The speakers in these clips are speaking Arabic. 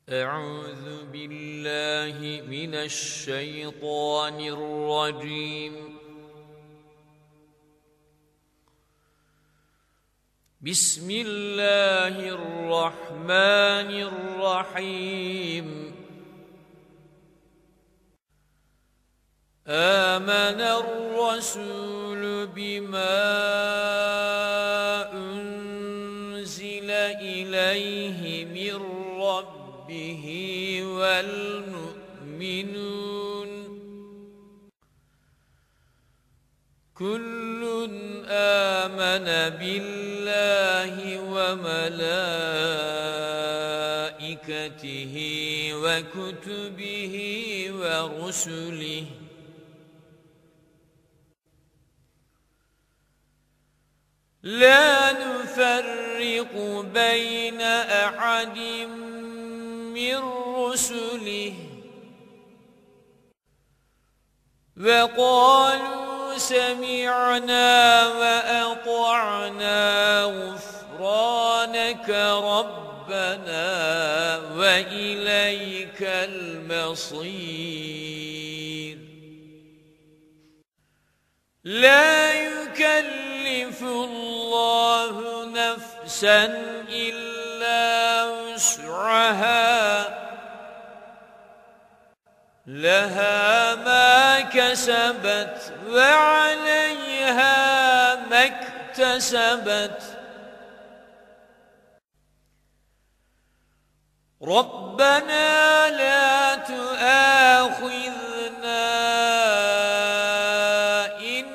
أعوذ بالله من الشيطان الرجيم. بسم الله الرحمن الرحيم. آمن الرسول بما أنزل إليه من ربه والمؤمنون كل آمن بالله وملائكته وكتبه ورسله لا نفرق بين أحد من رسله وقالوا سمعنا وأطعنا غفرانك ربنا وإليك المصير. لا يكلف الله نفسا إلا وسعها لها ما كسبت وعليها ما اكتسبت. ربنا لا تؤاخذنا إن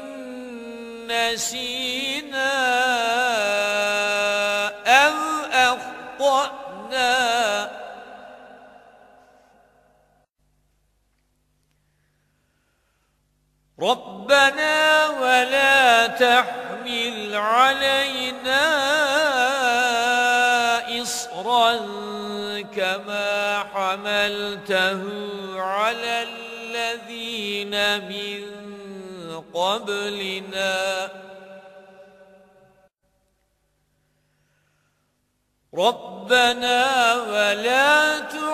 نسينا أو أخطأنا ربنا ولا تحمل علينا إصرا كما حملته على الذين من قبلنا ربنا ولا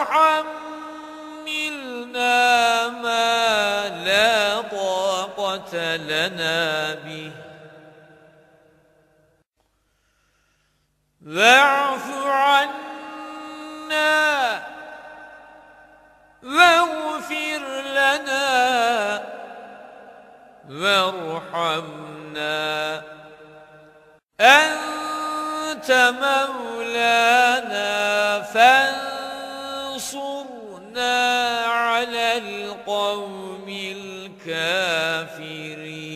تحملنا ما لا طاقة لنا به واعف عنا واغفر لنا وارحمنا أنت مولانا فانصرنا على القوم الكافرين.